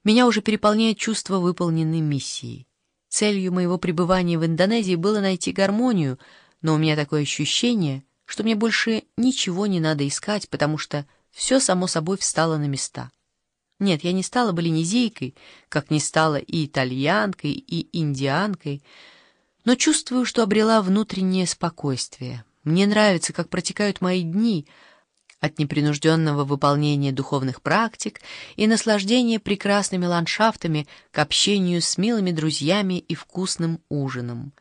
Меня уже переполняет чувство выполненной миссии. Целью моего пребывания в Индонезии было найти гармонию, но у меня такое ощущение, что мне больше ничего не надо искать, потому что все само собой встало на места. Нет, я не стала балинезийкой, как не стала и итальянкой, и индианкой, но чувствую, что обрела внутреннее спокойствие. Мне нравится, как протекают мои дни от непринужденного выполнения духовных практик и наслаждения прекрасными ландшафтами к общению с милыми друзьями и вкусным ужином.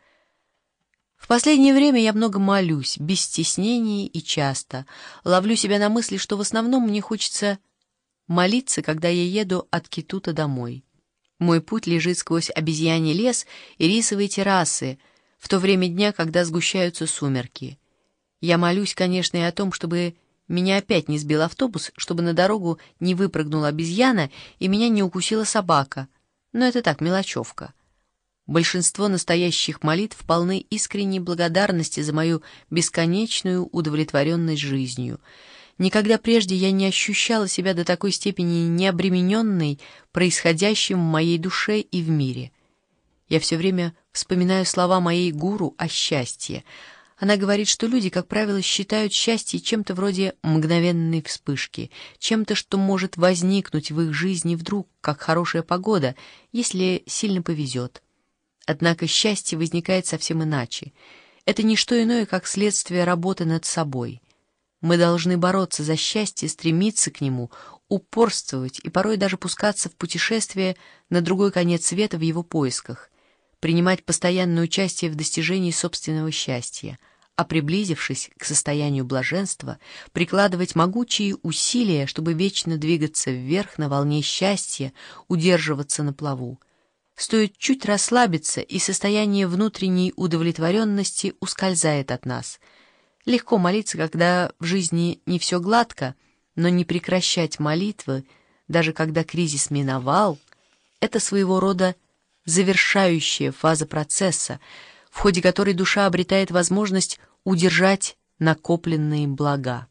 В последнее время я много молюсь, без стеснений и часто. Ловлю себя на мысли, что в основном мне хочется молиться, когда я еду от Китута домой. Мой путь лежит сквозь обезьяний лес и рисовые террасы, в то время дня, когда сгущаются сумерки. Я молюсь, конечно, и о том, чтобы меня опять не сбил автобус, чтобы на дорогу не выпрыгнула обезьяна и меня не укусила собака. Но это так, мелочевка. Большинство настоящих молитв полны искренней благодарности за мою бесконечную удовлетворенность жизнью. Никогда прежде я не ощущала себя до такой степени необремененной происходящим в моей душе и в мире. Я все время вспоминаю слова моей гуру о счастье. Она говорит, что люди, как правило, считают счастье чем-то вроде мгновенной вспышки, чем-то, что может возникнуть в их жизни вдруг, как хорошая погода, если сильно повезет. Однако счастье возникает совсем иначе. Это не что иное, как следствие работы над собой. Мы должны бороться за счастье, стремиться к нему, упорствовать и порой даже пускаться в путешествие на другой конец света в его поисках, принимать постоянное участие в достижении собственного счастья, а приблизившись к состоянию блаженства, прикладывать могучие усилия, чтобы вечно двигаться вверх на волне счастья, удерживаться на плаву. Стоит чуть расслабиться, и состояние внутренней удовлетворенности ускользает от нас. Легко молиться, когда в жизни не все гладко, но не прекращать молитвы, даже когда кризис миновал, это своего рода завершающая фаза процесса, в ходе которой душа обретает возможность удержать накопленные блага.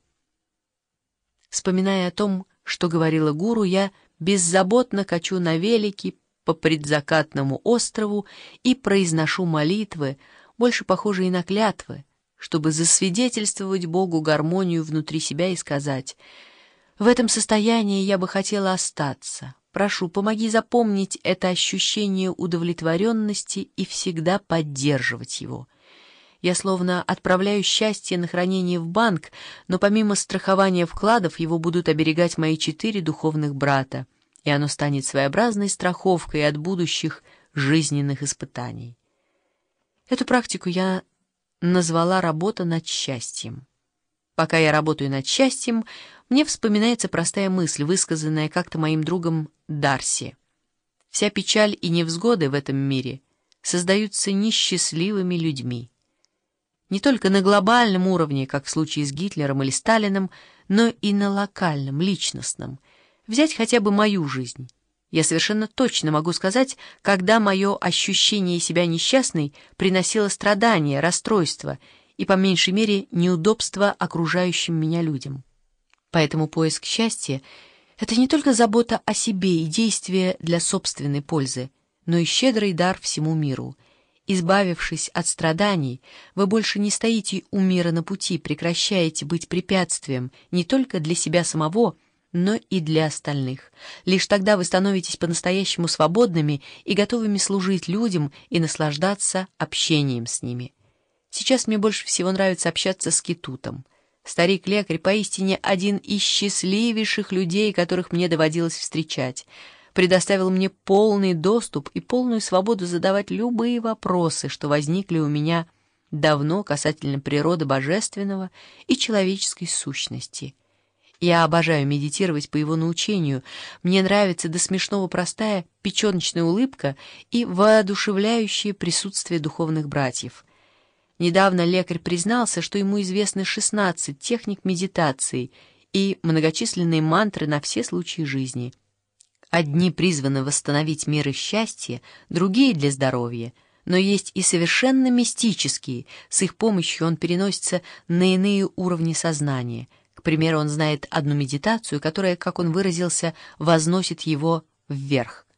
Вспоминая о том, что говорила гуру, я беззаботно качу на велике по предзакатному острову и произношу молитвы, больше похожие на клятвы, чтобы засвидетельствовать Богу гармонию внутри себя и сказать: «В этом состоянии я бы хотела остаться. Прошу, помоги запомнить это ощущение удовлетворенности и всегда поддерживать его». Я словно отправляю счастье на хранение в банк, но помимо страхования вкладов его будут оберегать мои 4 духовных брата, и оно станет своеобразной страховкой от будущих жизненных испытаний. Эту практику я назвала «работа над счастьем». Пока я работаю над счастьем, мне вспоминается простая мысль, высказанная как-то моим другом Дарси. Вся печаль и невзгоды в этом мире создаются несчастливыми людьми. Не только на глобальном уровне, как в случае с Гитлером или Сталиным, но и на локальном, личностном. Взять хотя бы мою жизнь. Я совершенно точно могу сказать, когда мое ощущение себя несчастной приносило страдания, расстройства и, по меньшей мере, неудобства окружающим меня людям. Поэтому поиск счастья — это не только забота о себе и действие для собственной пользы, но и щедрый дар всему миру. Избавившись от страданий, вы больше не стоите у мира на пути, прекращаете быть препятствием не только для себя самого, но и для остальных. Лишь тогда вы становитесь по-настоящему свободными и готовыми служить людям и наслаждаться общением с ними. Сейчас мне больше всего нравится общаться с Китутом. Старик-лекарь поистине один из счастливейших людей, которых мне доводилось встречать. Предоставил мне полный доступ и полную свободу задавать любые вопросы, что возникли у меня давно касательно природы божественного и человеческой сущности. Я обожаю медитировать по его научению. Мне нравится до смешного простая печеночная улыбка и воодушевляющее присутствие духовных братьев. Недавно лекарь признался, что ему известны 16 техник медитации и многочисленные мантры на все случаи жизни. Одни призваны восстановить мир и счастье, другие — для здоровья, но есть и совершенно мистические, с их помощью он переносится на иные уровни сознания. К примеру, он знает одну медитацию, которая, как он выразился, возносит его вверх.